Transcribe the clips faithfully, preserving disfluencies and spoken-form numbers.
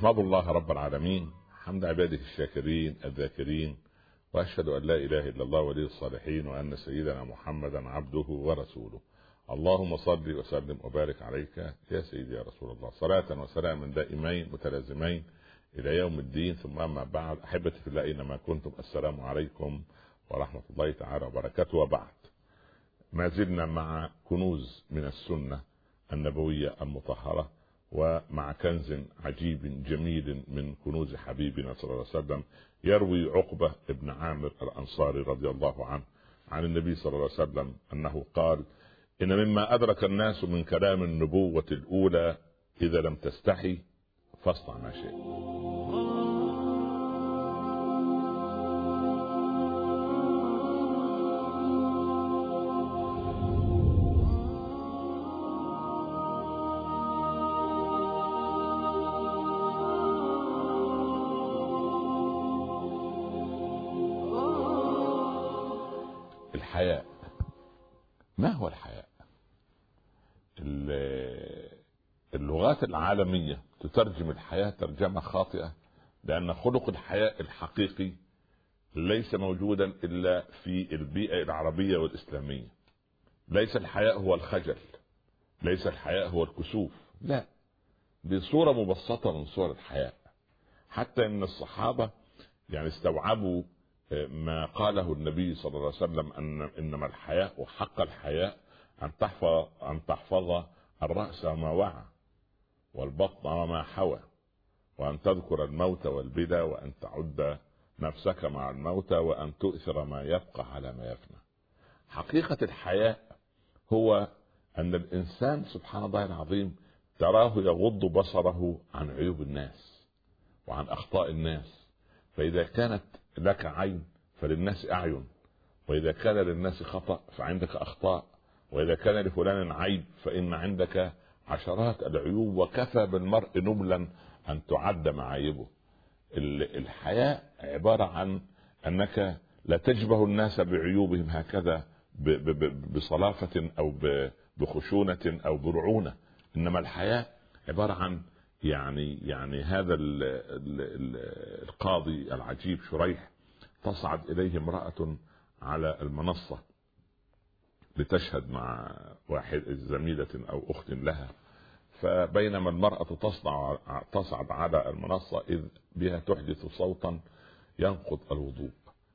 أحمد الله رب العالمين حمد عباده الشاكرين الذاكرين، وأشهد أن لا إله إلا الله ولي الصالحين، وأن سيدنا محمدا عبده ورسوله. اللهم صل وسلم وبارك عليك يا سيدي يا رسول الله، صلاة وسلاما دائمين متلازمين إلى يوم الدين. ثم أما بعد، أحبتي في الله أينما كنتم، السلام عليكم ورحمة الله تعالى وبركاته. وبعد، ما زلنا مع كنوز من السنة النبوية المطهرة، ومع كنز عجيب جميل من كنوز حبيبنا صلى الله عليه وسلم، يروي عقبة ابن عامر الأنصاري رضي الله عنه عن النبي صلى الله عليه وسلم أنه قال: إن مما أدرك الناس من كلام النبوة الأولى إذا لم تستحي فاصنع ما شئت. الحياء، ما هو الحياء؟ اللغات العالمية تترجم الحياة ترجمة خاطئة، لأن خلق الحياء الحقيقي ليس موجودا إلا في البيئة العربية والإسلامية. ليس الحياء هو الخجل، ليس الحياء هو الكسوف، لا، بصورة مبسطة من صور الحياء. حتى إن الصحابة يعني استوعبوا ما قاله النبي صلى الله عليه وسلم أن إنما الحياء وحق الحياء أن تحفظ أن تحفظ الرأس ما وعى، والبطن وما حوى، وأن تذكر الموت والبلى، وأن تعد نفسك مع الموت، وأن تؤثر ما يبقى على ما يفنى. حقيقة الحياء هو أن الإنسان سبحان الله العظيم تراه يغض بصره عن عيوب الناس وعن أخطاء الناس. فإذا كانت لك عين فللناس أعين، وإذا كان للناس خطأ فعندك أخطاء، وإذا كان لفلان عيب فإن عندك عشرات العيوب، وكفى بالمرء نبلا أن تعد معايبه. الحياء عبارة عن أنك لا تشبه الناس بعيوبهم هكذا بصلافة أو بخشونة أو برعونة، إنما الحياء عبارة عن يعني يعني هذا ال ال ال القاضي العجيب شريح تصعد إليه امرأة على المنصة لتشهد مع واحد زميلة أو أخت لها، فبينما المرأة تصنع تصعد على المنصة إذ بها تحدث صوتا ينقض الوضوء،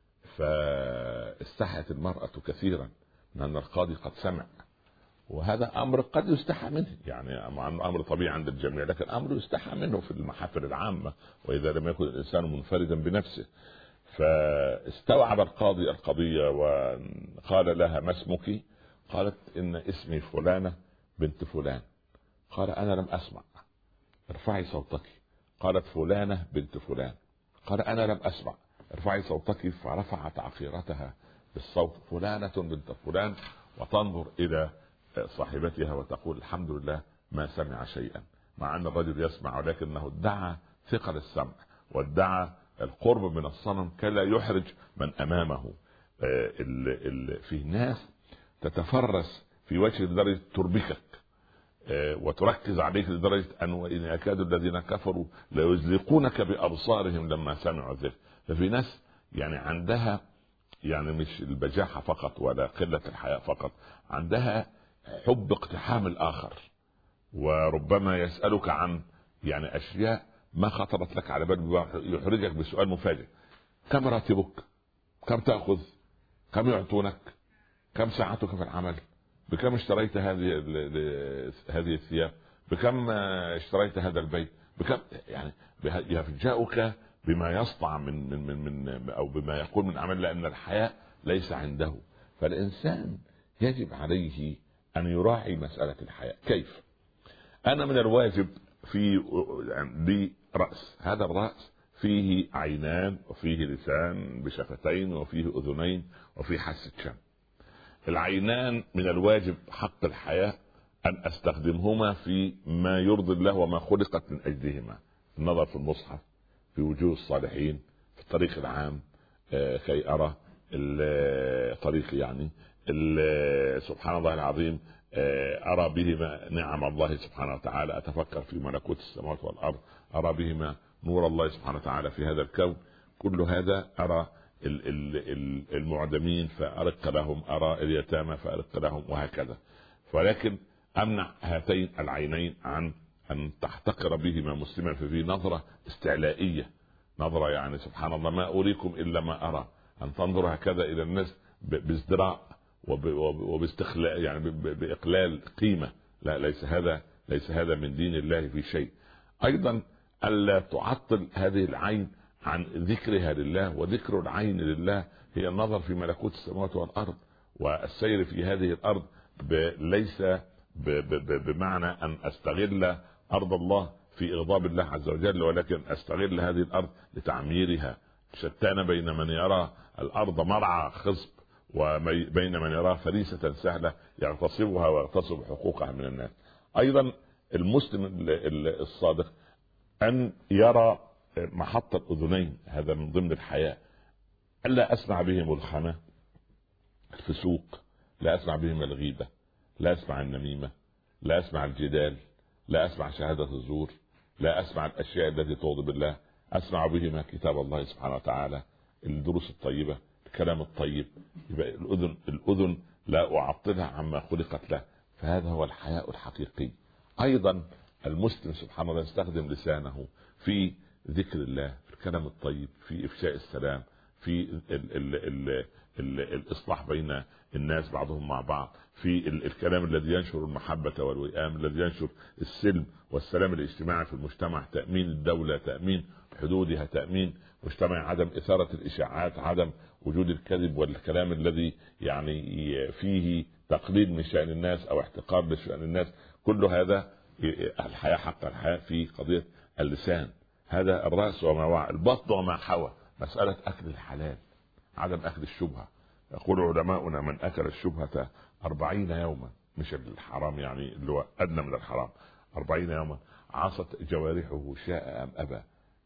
فاستحت المرأة كثيرا من أن القاضي قد سمع. وهذا أمر قد يستحى منه، يعني أمر طبيعي عند الجميع، لكن أمر يستحى منه في المحافل العامة، وإذا لم يكن الإنسان منفردا بنفسه. فاستوعب القاضي القضية وقال لها: ما اسمك؟ قالت: إن اسمي فلانة بنت فلان. قال: أنا لم أسمع. ارفعي صوتك. قالت: فلانة بنت فلان. قال: أنا لم أسمع. ارفعي صوتك. فرفعت عقيرتها بالصوت: فلانة بنت فلان، وتنظر إلى صاحبتها وتقول: الحمد لله ما سمع شيئا، مع أن الرجل يسمع، ولكنه ادعى ثقل السمع وادعى القرب من الصنم كلا يحرج من أمامه. ال ال في ناس تتفرس في وجه لدرجة تربكك وتركز عليك لدرجة أن وإن يكاد الذين كفروا ليزلقونك بأبصارهم لما سمعوا ذلك. ففي ناس يعني عندها يعني مش البجاحة فقط ولا قلة الحياء فقط، عندها حب اقتحام الآخر، وربما يسألك عن يعني أشياء ما خطرت لك على بال، يحرجك بسؤال مفاجئ: كم راتبك؟ كم تأخذ؟ كم يعطونك؟ كم ساعتك في العمل؟ بكم اشتريت هذه هذه الثياب؟ بكم اشتريت هذا البيت؟ بكم يعني يفاجئك بما يصنع من من من, من او بما يقول من عمل، لأن الحياء ليس عنده. فالإنسان يجب عليه أن يراعي مسألة الحياء. كيف؟ أنا من الواجب في لي رأس، هذا الرأس فيه عينان وفيه لسان بشفتين وفيه أذنين وفيه حاسة شم. العينان من الواجب حق الحياء أن أستخدمهما في ما يرضي الله وما خلقت من أجلهما: النظر في المصحف، في وجوه الصالحين، في الطريق العام كي أرى الطريق، يعني سبحان الله العظيم أرى بهما نعم الله سبحانه وتعالى، أتفكر في ملكوت السماوات والأرض، أرى بهما نور الله سبحانه وتعالى في هذا الكون. كل هذا أرى المعدمين فأرق لهم، أرى اليتامى فأرق لهم، وهكذا. ولكن أمنع هاتين العينين عن أن تحتقر بهما مسلما، في نظرة استعلائية، نظرة يعني سبحان الله ما أريكم إلا ما أرى، أن تنظر هكذا إلى الناس بازدراء وباستخلاء، يعني بإقلال قيمة. لا، ليس هذا ليس هذا من دين الله في شيء. أيضا ألا تعطل هذه العين عن ذكرها لله، وذكر العين لله هي النظر في ملكوت السماوات والأرض، والسير في هذه الأرض ليس بمعنى أن أستغل أرض الله في إغضاب الله عز وجل، ولكن أستغل هذه الأرض لتعميرها. شتان بين من يرى الأرض مرعى خصب وبين من يرى فريسة سهلة يغتصبها ويغتصب حقوقها من الناس. أيضا المسلم الصادق أن يرى محط الأذنين، هذا من ضمن الحياة. ألا أسمع بهم الخنا، الفسوق، لا أسمع بهم الغيبة، لا أسمع النميمة، لا أسمع الجدال، لا أسمع شهادة الزور، لا أسمع الأشياء التي تغضب الله. أسمع بهما كتاب الله سبحانه وتعالى، الدروس الطيبة، الكلام الطيب. يبقى الأذن الأذن لا أعطلها عما خلقت له، فهذا هو الحياء الحقيقي. أيضا المسلم سبحان الله يستخدم لسانه في ذكر الله، في الكلام الطيب، في إفشاء السلام، في ال ال ال ال الإصلاح بين الناس بعضهم مع بعض، في الكلام الذي ينشر المحبة والوئام، الذي ينشر السلم والسلام الاجتماعي في المجتمع، تأمين الدولة، تأمين حدودها، تأمين مجتمع، عدم إثارة الإشاعات، عدم وجود الكذب والكلام الذي يعني فيه تقليل من شأن الناس أو احتقار لشأن الناس. كل هذا الحياة حق الحياة في قضية اللسان، هذا الرأس وما وعى، البطن وما حوى، مسألة أكل الحلال، عدم أكل الشبهة. يقول علماؤنا من أكل الشبهة أربعين يوما، مش الحرام يعني اللي هو أدنى من الحرام، أربعين يوما عصت جوارحه شاء أم أبى.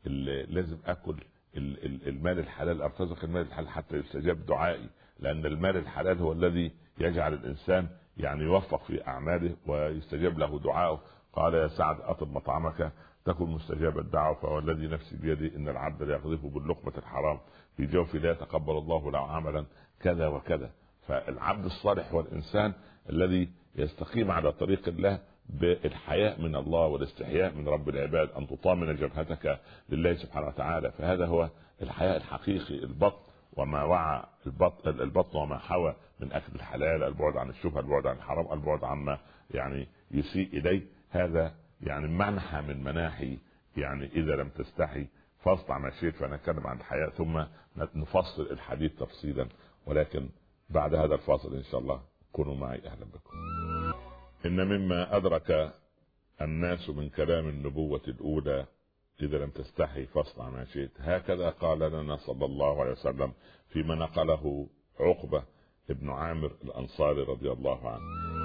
لازم أكل المال الحلال، أرتزق المال الحلال حتى يستجاب دعائي، لأن المال الحلال هو الذي يجعل الإنسان يعني يوفق في أعماله ويستجاب له دعائه. قال يا سعد أطب مطعمك تكن مستجاب الدعوة، فهو الذي نفسي بيده إن العبد لا يقذف باللقمة الحرام في جوفه لا يتقبل الله له عملا كذا وكذا. فالعبد الصالح هو الإنسان الذي يستقيم على طريق الله بالحياء من الله والاستحياء من رب العباد، أن تطامن جبهتك لله سبحانه وتعالى. فهذا هو الحياء الحقيقي، البطن وما وعى، البطن, البطن وما حوى من أكل الحلال، البعد عن الشبهة، البعد عن الحرام، البعد عما يعني يسيء إليه. هذا يعني منحى من مناحي يعني إذا لم تستحي فاصنع ما شئت. فنتكلم عن الحياء ثم نفصل الحديث تفصيلا، ولكن بعد هذا الفاصل إن شاء الله كونوا معي. أهلا بكم. إن مما أدرك الناس من كلام النبوة الأولى إذا لم تستحي فاصنع ما شئت، هكذا قال لنا صلى الله عليه وسلم فيما نقله عقبة ابن عامر الأنصاري رضي الله عنه.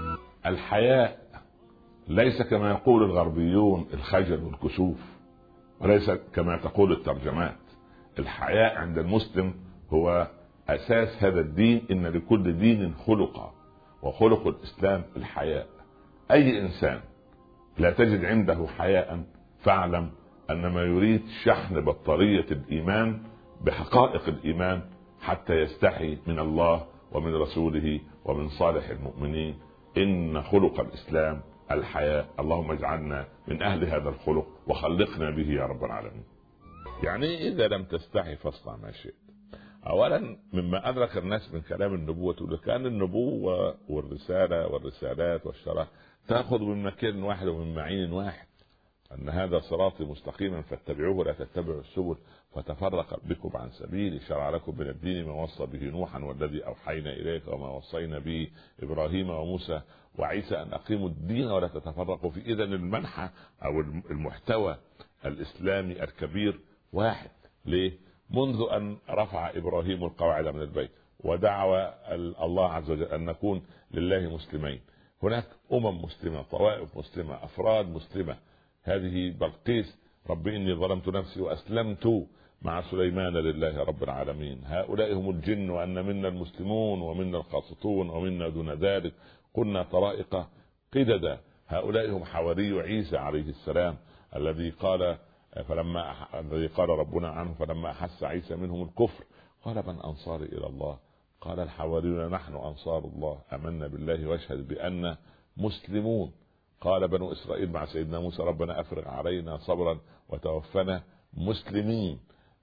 الحياء ليس كما يقول الغربيون الخجل والكسوف، وليس كما تقول الترجمات. الحياء عند المسلم هو أساس هذا الدين. إن لكل دين خلقا، وخلق الإسلام الحياء. أي إنسان لا تجد عنده حياء فاعلم أن ما يريد شحن بطارية الإيمان بحقائق الإيمان حتى يستحي من الله ومن رسوله ومن صالح المؤمنين. إن خلق الإسلام الحياء. اللهم اجعلنا من أهل هذا الخلق وخلقنا به يا رب العالمين. يعني إذا لم تستحي فاصنع ما شئت. أولا مما أدرك الناس من كلام النبوة، كان النبوة والرسالة والرسالات والشرائع تأخذ من مكان واحد ومن معين واحد، أن هذا صراطي مستقيما فاتبعوه ولا تتبعوا السبل فتفرق بكم عن سبيلي. شرع لكم من الدين ما وصى به نوحا والذي أوحينا إليك وما وصينا به إبراهيم وموسى وعيسى أن أقيموا الدين ولا تتفرقوا فيه. إذن المنحى أو المحتوى الإسلامي الكبير واحد. ليه؟ منذ أن رفع إبراهيم القواعد من البيت ودعوى الله عز وجل أن نكون لله مسلمين، هناك أمم مسلمة، طوائف مسلمة، أفراد مسلمة. هذه بلقيس ربي إني ظلمت نفسي وأسلمت مع سليمان لله رب العالمين. هؤلاء هم الجن، وأن منا المسلمون ومنا القاسطون ومنا دون ذلك، كنا طرائق قددا. هؤلاء هم حواري عيسى عليه السلام الذي قال فلما أح... الذي قال ربنا عنه فلما أحس عيسى منهم الكفر قال من أنصاري إلى الله؟ قال الحواريون نحن أنصار الله، آمنا بالله واشهد بأننا مسلمون. قال بنو إسرائيل مع سيدنا موسى ربنا أفرغ علينا صبرا وتوفنا مسلمين.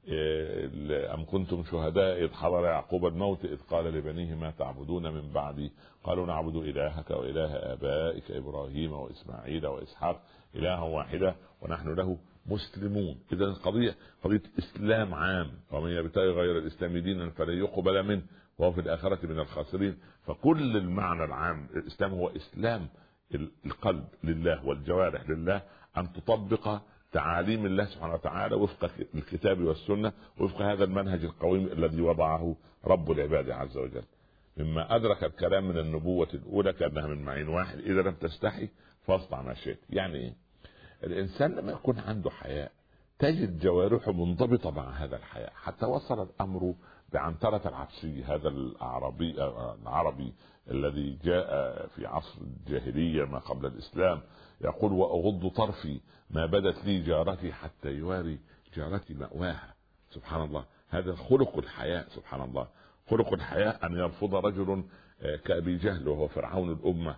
أم كنتم شهداء إذ حضر يعقوب الموت إذ قال لبنيه ما تعبدون من بعدي؟ قالوا نعبد إلهك وإله آبائك إبراهيم وإسماعيل وإسحاق إلها واحدة ونحن له مسلمون. إذا القضية قضية إسلام عام، ومن يبتغي غير الإسلام دينا فلن يقبل منه وهو في الآخرة من الخاسرين. فكل المعنى العام الإسلام هو إسلام القلب لله والجوارح لله، أن تطبق تعاليم الله سبحانه وتعالى وفق الكتاب والسنة، وفق هذا المنهج القويم الذي وضعه رب العباد عز وجل. مما أدرك الكلام من النبوة الأولى كأنها من معين واحد، إذا لم تستحي فاصنع ما شئت. يعني إيه؟ الإنسان لما يكون عنده حياء تجد جوارحه منضبطة مع هذا الحياء، حتى وصل الأمر بعنترة العبسي هذا العربي العربي الذي جاء في عصر الجاهلية ما قبل الإسلام يقول وأغض طرفي ما بدت لي جارتي حتى يواري جارتي مأواها. سبحان الله، هذا خلق الحياء. سبحان الله، خلق الحياء أن يرفض رجل كأبي جهل وهو فرعون الأمة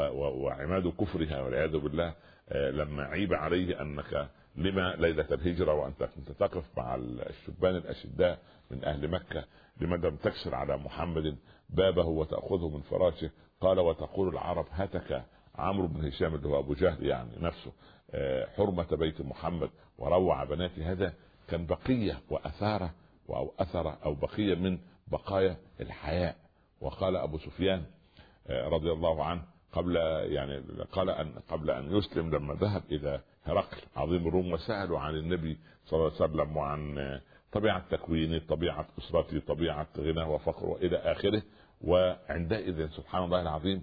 وعماد كفرها والعياذ بالله، لما عيب عليه أنك لما ليلة الهجرة وأنت كنت تقف مع الشبان الأشداء من أهل مكة لما لم تكسر على محمد بابه وتأخذه من فراشه؟ قال وتقول العرب هتك عمرو بن هشام اللي هو أبو جهل يعني نفسه حرمة بيت محمد وروع بناتي. هذا كان بقية وأثارة أو أثر أو بقية من بقايا الحياء. وقال أبو سفيان رضي الله عنه قبل يعني قال أن قبل أن يسلم لما ذهب إلى هرقل عظيم الروم وسألوا عن النبي صلى الله عليه وسلم وعن طبيعة تكوينه، طبيعة أسرته، طبيعة غناه وفقره إلى آخره. وعندئذ سبحان الله العظيم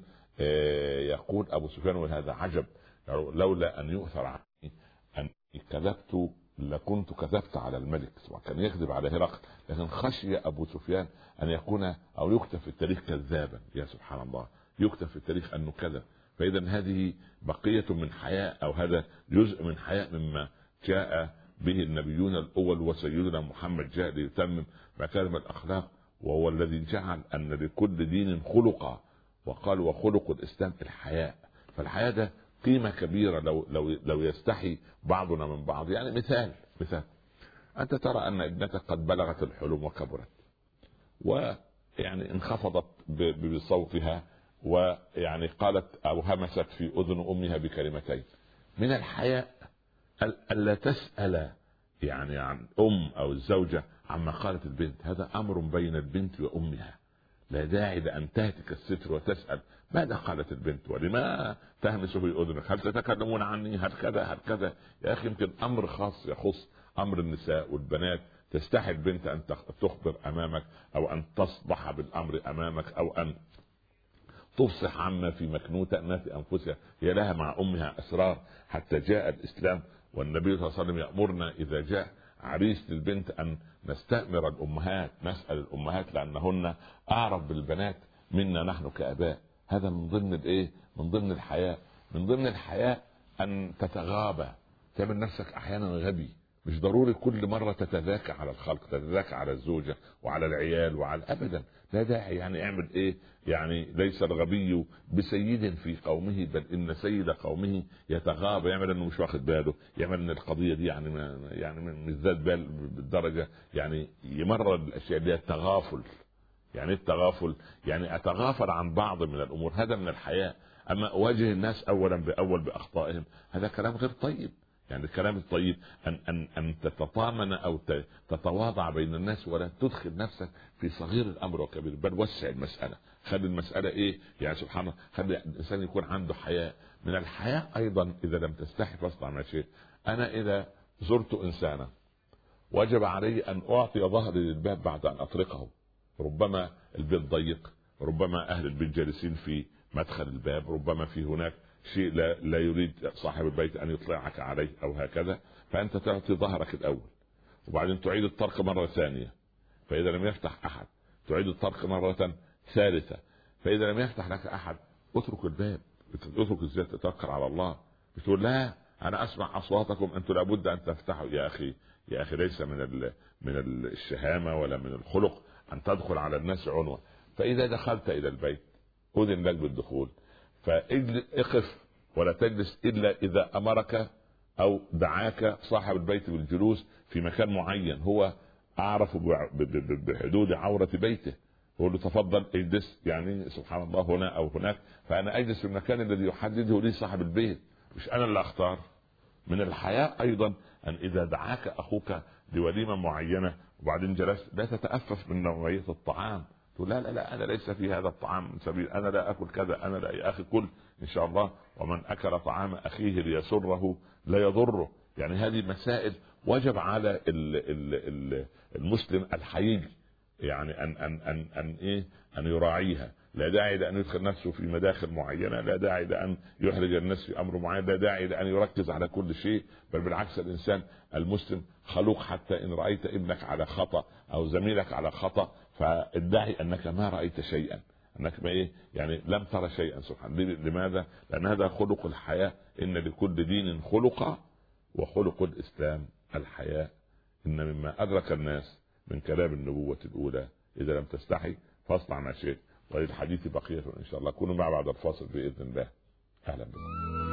يقول أبو سفيان وهذا عجب لولا أن يؤثر عني أن كذبت لكنت كذبت على الملك. كان يكذب على هرقل لكن خشي أبو سفيان أن يكون أو يكتب في التاريخ كذابا. يا سبحان الله، يكتب في التاريخ أنه كذب. فإذا هذه بقية من حياء أو هذا جزء من حياء مما جاء به النبيون الأول وسيدنا محمد جاء ليتمم مكارم الأخلاق، وهو الذي جعل أن لكل دين خلقا وقال وخلق الإسلام الحياء. فالحياء ده قيمة كبيرة لو لو لو يستحي بعضنا من بعض. يعني مثال مثال أنت ترى أن ابنتك قد بلغت الحلم وكبرت ويعني انخفضت بصوتها ويعني قالت أو همست في أذن أمها بكلمتين. من الحياء ألا تسأل يعني عن أم أو الزوجة عما قالت البنت، هذا أمر بين البنت وأمها، لا داعي لأن تهتك الستر وتسأل ماذا قالت البنت ولما تهمس في أذنك، هل تتكلمون عني، هل كذا هل كذا. يا أخي يمكن أمر خاص يخص أمر النساء والبنات، تستحي البنت أن تخبر أمامك أو أن تصبح بالأمر أمامك أو أن تفصح عما في مكنوتة ما في أنفسها. هي لها مع أمها أسرار حتى جاء الإسلام. والنبي صلى الله عليه وسلم يأمرنا إذا جاء عريس للبنت أن نستأمر الأمهات، نسأل الأمهات لأنهن أعرف بالبنات منا نحن كأباء. هذا من ضمن الإيه؟ من ضمن الحياء. من ضمن الحياء أن تتغابى، تعمل نفسك أحيانا غبي، مش ضروري كل مرة تتذاكى على الخلق، تتذاكى على الزوجة وعلى العيال وعلى أبدا، لا داعي. يعني اعمل ايه؟ يعني ليس الغبي بسيد في قومه بل ان سيد قومه يتغاضى، يعمل انه مش واخد باله، يعمل ان القضية دي يعني ما يعني مش ذات بال بالدرجة، يعني يمرر الاشياء دي التغافل. يعني التغافل يعني اتغافل عن بعض من الامور، هذا من الحياء. اما اواجه الناس اولا باول باخطائهم هذا كلام غير طيب. يعني الكلام الطيب أن أن أن تتطامن أو تتواضع بين الناس ولا تدخل نفسك في صغير الأمر وكبير، بل وسع المسألة، خلي المسألة إيه يعني سبحان الله، خلي الإنسان يكون عنده حياء. من الحياء أيضا إذا لم تستحي فاصنع ما شئت. أنا إذا زرت إنسانا وجب علي أن أعطي ظهري للباب بعد أن أطرقه، ربما البيت ضيق، ربما أهل البيت جالسين في مدخل الباب، ربما في هناك شيء لا, لا يريد صاحب البيت أن يطلعك عليه أو هكذا، فأنت تعطي ظهرك الأول. وبعدين تعيد الطرق مرة ثانية، فإذا لم يفتح أحد تعيد الطرق مرة ثالثة، فإذا لم يفتح لك أحد اترك الباب، اترك ازاي تتوكل على الله. بتقول لا أنا أسمع أصواتكم أنتم لابد أن تفتحوا. يا أخي يا أخي ليس من ال من الشهامة ولا من الخلق أن تدخل على الناس عنوة. فإذا دخلت إلى البيت أذن لك بالدخول، فاقف ولا تجلس إلا إذا أمرك أو دعاك صاحب البيت بالجلوس في مكان معين هو أعرف بحدود عورة بيته، يقول له تفضل اجلس، يعني سبحان الله هنا أو هناك، فأنا أجلس في المكان الذي يحدده لي صاحب البيت، مش أنا اللي أختار. من الحياة أيضا أن إذا دعاك أخوك لوليمة معينة وبعدين جلست لا تتأفف من نوعية الطعام، تقول لا لا لا أنا ليس في هذا الطعام سبيل، أنا لا أكل كذا، أنا لا. يا أخي كل إن شاء الله، ومن أكل طعام أخيه ليسره لا يضره. يعني هذه مسائل وجب على المسلم الحقيقي يعني أن أن أن أن إيه أن يراعيها. لا داعي لأن يدخل نفسه في مداخل معينة، لا داعي لأن يحرج الناس في أمر معين، لا داعي لأن يركز على كل شيء، بل بالعكس الإنسان المسلم خلوق حتى إن رأيت ابنك على خطأ أو زميلك على خطأ فادعي أنك ما رأيت شيئا، أنك ما إيه يعني لم ترى شيئا. سبحان الله. لماذا؟ لأن هذا خلق الحياة. إن لكل دين خلق وخلق الإسلام الحياة. إن مما أدرك الناس من كلام النبوة الأولى إذا لم تستحي فاصنع ما شئت. وللحديث بقية إن شاء الله. كونوا مع بعد الفاصل بإذن الله. أهلا بكم.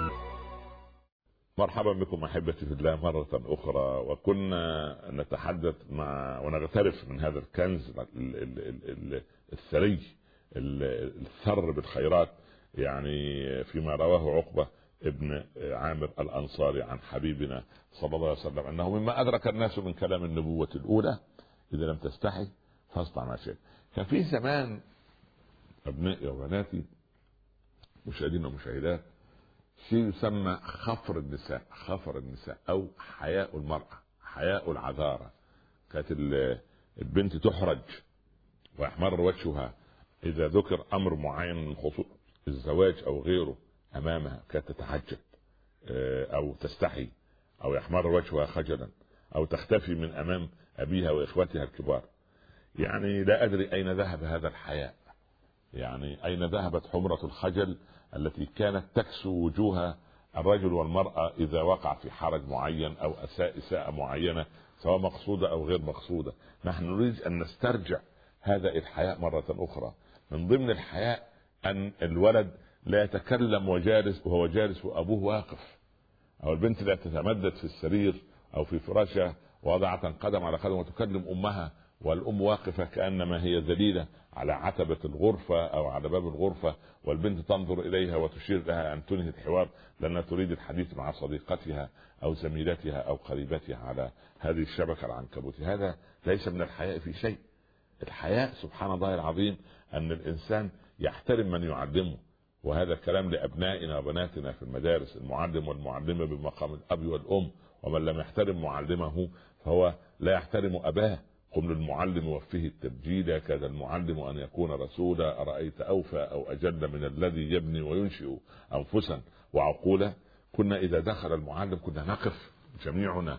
مرحبا بكم أحبتي في الله مرة أخرى. وكنا نتحدث مع ونغترف من هذا الكنز الثري الثر بالخيرات، يعني فيما رواه عقبة ابن عامر الأنصاري عن حبيبنا صلى الله عليه وسلم أنه مما أدرك الناس من كلام النبوة الأولى إذا لم تستحي فاصنع ما شئت. كان في زمان أبنائي وبناتي مشاهدين ومشاهدات شيء يسمى خفر النساء، خفر النساء أو حياء المرأة، حياء العذارة. كانت البنت تحرج ويحمر وجهها إذا ذكر أمر معين من خصوص الزواج أو غيره أمامها، كانت تتحجب أو تستحي أو يحمر وجهها خجلا أو تختفي من أمام أبيها وإخوتها الكبار. يعني لا أدري أين ذهب هذا الحياء، يعني أين ذهبت حمرة الخجل التي كانت تكسو وجوه الرجل والمرأة إذا وقع في حرج معين أو أساء إساءة معينة سواء مقصودة أو غير مقصودة. نحن نريد أن نسترجع هذا الحياء مرة أخرى. من ضمن الحياء أن الولد لا يتكلم وجالس وهو جالس وأبوه واقف، أو البنت لا تتمدد في السرير أو في فراشها وضعت قدم على قدم وتكلم أمها والأم واقفة كأنما هي ذليلة على عتبة الغرفة أو على باب الغرفة، والبنت تنظر إليها وتشير لها أن تنهي الحوار لأنها تريد الحديث مع صديقتها أو زميلتها أو قريبتها على هذه الشبكة العنكبوتية. هذا ليس من الحياء في شيء. الحياء سبحان الله العظيم أن الإنسان يحترم من يعلمه، وهذا الكلام لأبنائنا وبناتنا في المدارس. المعلم والمعلمة بمقام الأب والأم، ومن لم يحترم معلمه فهو لا يحترم أباه. قم للمعلم وفيه التبجيل، كذا المعلم أن يكون رسولا، أرأيت أوفى أو أجل من الذي يبني وينشئ أنفسا وعقولا. كنا إذا دخل المعلم كنا نقف جميعنا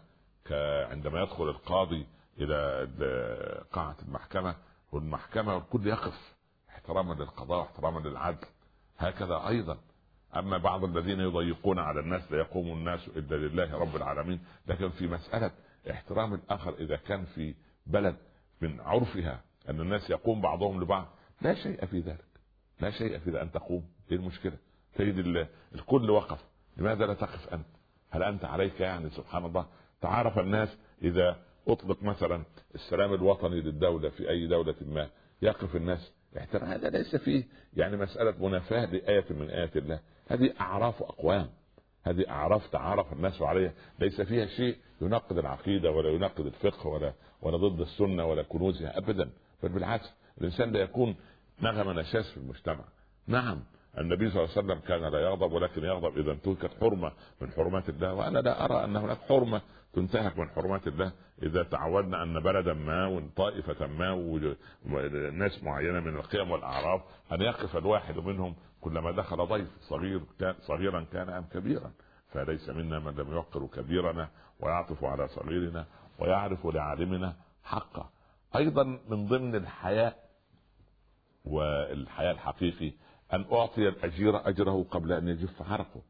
عندما يدخل القاضي إلى قاعة المحكمة والمحكمة والكل يقف احتراما للقضاء واحتراما للعدل. هكذا أيضا أما بعض الذين يضيقون على الناس لا يقوم الناس إلا لله رب العالمين. لكن في مسألة احترام الآخر إذا كان في بلد من عرفها أن الناس يقوم بعضهم لبعض لا شيء في ذلك، لا شيء في أن تقوم. إيه المشكلة؟ تجد الكل وقف، لماذا لا تقف أنت؟ هل أنت عليك يعني سبحان الله؟ تعرف الناس إذا أطلق مثلا السلام الوطني للدولة في أي دولة ما يقف الناس احترام. هذا ليس فيه يعني مسألة منافاة لآية من آيات الله. هذه أعراف أقوام، هذه أعراف تعارف الناس عليها، ليس فيها شيء ينقض العقيدة ولا ينقض الفقه ولا ولا ضد السنة ولا كنوزها أبدا، بل بالعكس الإنسان لا يكون نغم نشاز في المجتمع. نعم النبي صلى الله عليه وسلم كان لا يغضب، ولكن يغضب إذا انتهكت حرمة من حرمات الله. وأنا لا أرى أن هناك حرمة تنتهك من حرمات الله إذا تعودنا أن بلدا ما وطائفة ما وناس معينة من القيم والأعراف أن يقف الواحد منهم كلما دخل ضيف صغير كان صغيرا كان أم كبيرا. فليس منا من لم يوقر كبيرنا ويعطف على صغيرنا ويعرف لعالمنا حقه. ايضا من ضمن الحياء والحياء الحقيقي ان اعطي الاجير اجره قبل ان يجف عرقه.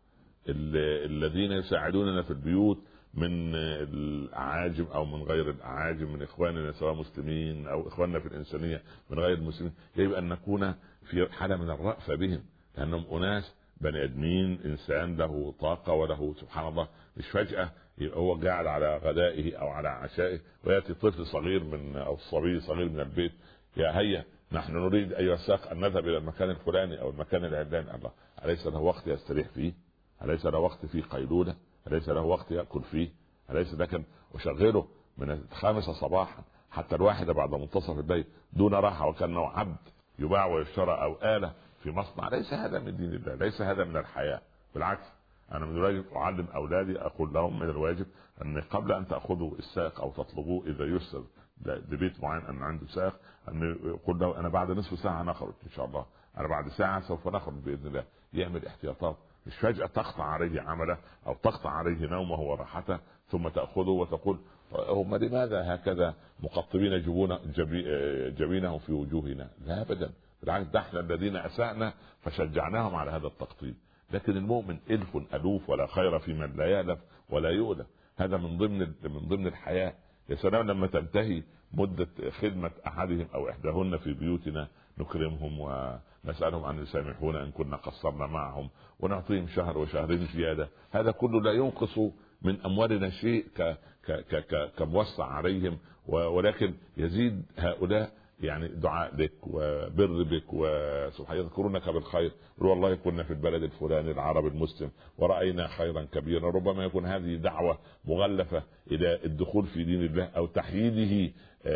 الذين يساعدوننا في البيوت من الاعاجم او من غير الاعاجم، من اخواننا سواء مسلمين او اخواننا في الانسانيه من غير المسلمين، يجب ان نكون في حاله من الرأفة بهم، لانهم اناس بني ادمين، انسان له طاقه وله سبحان الله. مش فجاه هو قاعد على غدائه او على عشائه وياتي طفل صغير من او صبي صغير من البيت، يا هيا نحن نريد ايها الساق ان نذهب الى المكان الفلاني او المكان العلاني. الله، اليس له وقت يستريح فيه؟ اليس له وقت فيه قيلوله؟ اليس له وقت ياكل فيه؟ اليس لكن اشغله من الخامسه صباحا حتى الواحده بعد منتصف الليل دون راحه وكانه عبد يباع ويشترى او آلة في مصنع؟ ليس هذا من دين الله، ليس هذا من الحياة. بالعكس، انا من الواجب اعلم اولادي، اقول لهم من الواجب ان قبل ان تاخذوا السائق او تطلبوه اذا يسر لبيت معين ان عنده سائق، ان يقول له انا بعد نصف ساعه نخرج ان شاء الله، انا بعد ساعه سوف نخرج باذن الله. يعمل احتياطات، مش فجاه تقطع عليه عمله او تقطع عليه نومه وراحته ثم تاخذه وتقول هم لماذا هكذا مقطبين جبون جبينهم في وجوهنا؟ لا ابدا، بالعكس، ده احنا الذين اسانا فشجعناهم على هذا التقطيب. لكن المؤمن الف الوف ولا خير في من لا يالف ولا يؤلف. هذا من ضمن من ضمن الحياة. يا سلام لما تنتهي مدة خدمة احدهم او احداهن في بيوتنا نكرمهم ونسألهم ان يسامحونا ان كنا قصرنا معهم ونعطيهم شهر وشهرين زيادة. هذا كله لا ينقص من اموالنا شيء ك ك ك كموسع عليهم، ولكن يزيد هؤلاء يعني دعاء لك وبر بك وسبحان يذكرونك بالخير. والله كنا في البلد الفلاني العرب المسلم ورأينا خيرا كبيرا. ربما يكون هذه دعوة مغلفة الى الدخول في دين الله او تحييده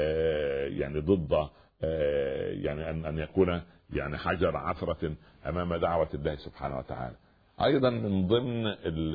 يعني ضد يعني ان ان يكون يعني حجر عثرة امام دعوة الله سبحانه وتعالى. ايضا من ضمن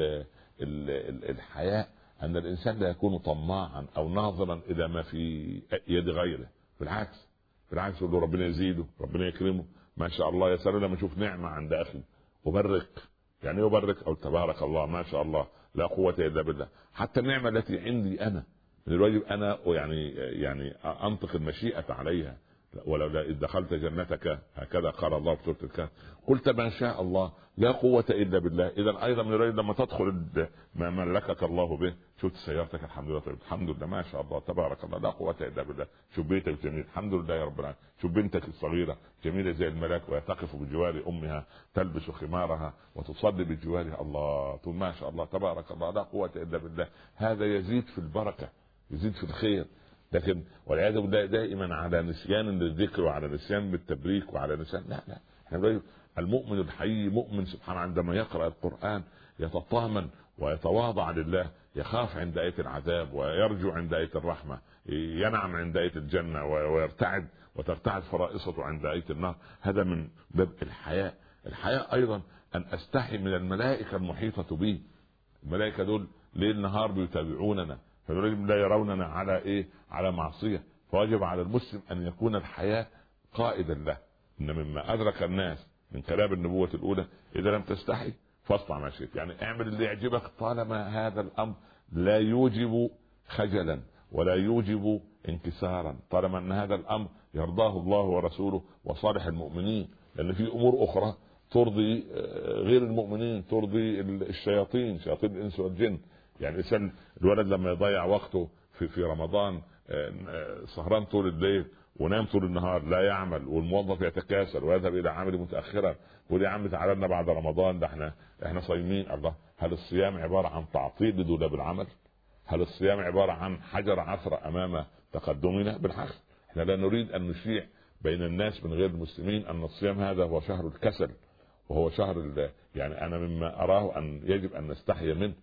الحياء ان الانسان لا يكون طماعا او ناظرا الى ما في يد غيره. بالعكس، بالعكس، يقول له ربنا يزيده، ربنا يكرمه، ما شاء الله. يا سلام لما اشوف نعمه عند اخي وبرك، يعني يبرك او تبارك الله ما شاء الله لا قوه الا بالله. حتى النعمه التي عندي انا من الواجب انا يعني يعني انطق المشيئه عليها. ولولا إذ دخلت جنتك هكذا قال الله في سورة الكهف قلت ما شاء الله لا قوة إلا بالله. إذا أيضا من الرأي لما تدخل ما ملكك الله به، شفت سيارتك الحمد لله طيب الحمد لله ما شاء الله تبارك الله لا قوة إلا بالله. شوف بيتك جميل الحمد لله يا رب العالمين. شوف بنتك الصغيرة جميلة زي الملاك وتقف بجوار أمها تلبس خمارها وتصلي بجوارها الله تقول ما شاء الله تبارك الله لا قوة إلا بالله. هذا يزيد في البركة، يزيد في الخير. لكن والعياذ بالله دائما على نسيان للذكر وعلى نسيان بالتبريك وعلى نسيان. لا لا، احنا المؤمن الحقيقي مؤمن سبحانه عندما يقرأ القرآن يتطامن ويتواضع لله، يخاف عند آية العذاب ويرجو عند آية الرحمة، ينعم عند آية الجنة ويرتعد وترتعد فرائصته عند آية النار. هذا من باب الحياء. الحياء أيضا أن أستحي من الملائكة المحيطة بي. الملائكة دول ليل نهار بيتابعوننا، فالرجل لا يروننا على ايه؟ على معصية. فواجب على المسلم ان يكون الحياة قائدا له. ان مما ادرك الناس من كلام النبوة الاولى اذا لم تستحي فاصنع ما شئت، يعني اعمل اللي يعجبك طالما هذا الامر لا يوجب خجلا ولا يوجب انكسارا، طالما ان هذا الامر يرضاه الله ورسوله وصالح المؤمنين. لان في امور اخرى ترضي غير المؤمنين، ترضي الشياطين، شياطين الانس والجن. يعني الانسان الولد لما يضيع وقته في في رمضان سهران طول الليل ونام طول النهار لا يعمل، والموظف يتكاسل ويذهب الى عمله متاخرا، ودي عم تعالى لنا بعد رمضان ده احنا احنا صايمين. الله، هل الصيام عباره عن تعطيل لدولاب العمل؟ هل الصيام عباره عن حجر عثرة امام تقدمنا؟ بالعكس، احنا لا نريد ان نشيع بين الناس من غير المسلمين ان الصيام هذا هو شهر الكسل وهو شهر يعني انا مما اراه ان يجب ان نستحي منه.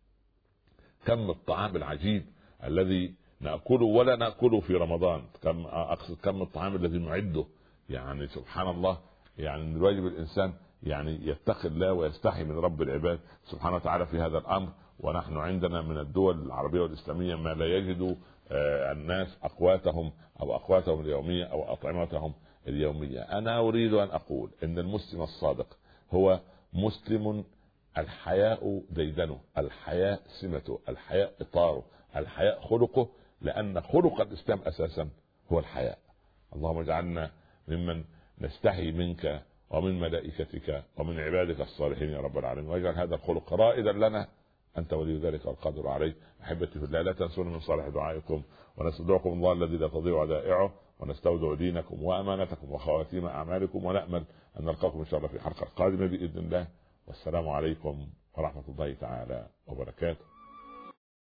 كم الطعام العجيب الذي نأكله ولا نأكله في رمضان، كم أقصد كم الطعام الذي نعده، يعني سبحان الله. يعني من الواجب الإنسان يعني يتقي الله ويستحي من رب العباد سبحانه وتعالى في هذا الأمر. ونحن عندنا من الدول العربية والإسلامية ما لا يجد الناس أقواتهم أو أقواتهم اليومية أو أطعمتهم اليومية. أنا أريد أن أقول إن المسلم الصادق هو مسلم الحياء ديدنه، الحياء سمته، الحياء إطاره، الحياء خلقه، لأن خلق الإسلام أساسا هو الحياء. اللهم اجعلنا ممن نستحي منك ومن ملائكتك ومن عبادك الصالحين يا رب العالمين، واجعل هذا الخلق رائدا لنا، أنت ولي ذلك القادر عليه. أحبتي في الله، لا تنسوني من صالح دعائكم، ونستودعكم الله الذي لا تضيع ودائعه، ونستودع دينكم وأمانتكم وخواتيم أعمالكم، ونأمل أن نلقاكم إن شاء الله في حلقة قادمة بإذن الله. والسلام عليكم ورحمة الله تعالى وبركاته.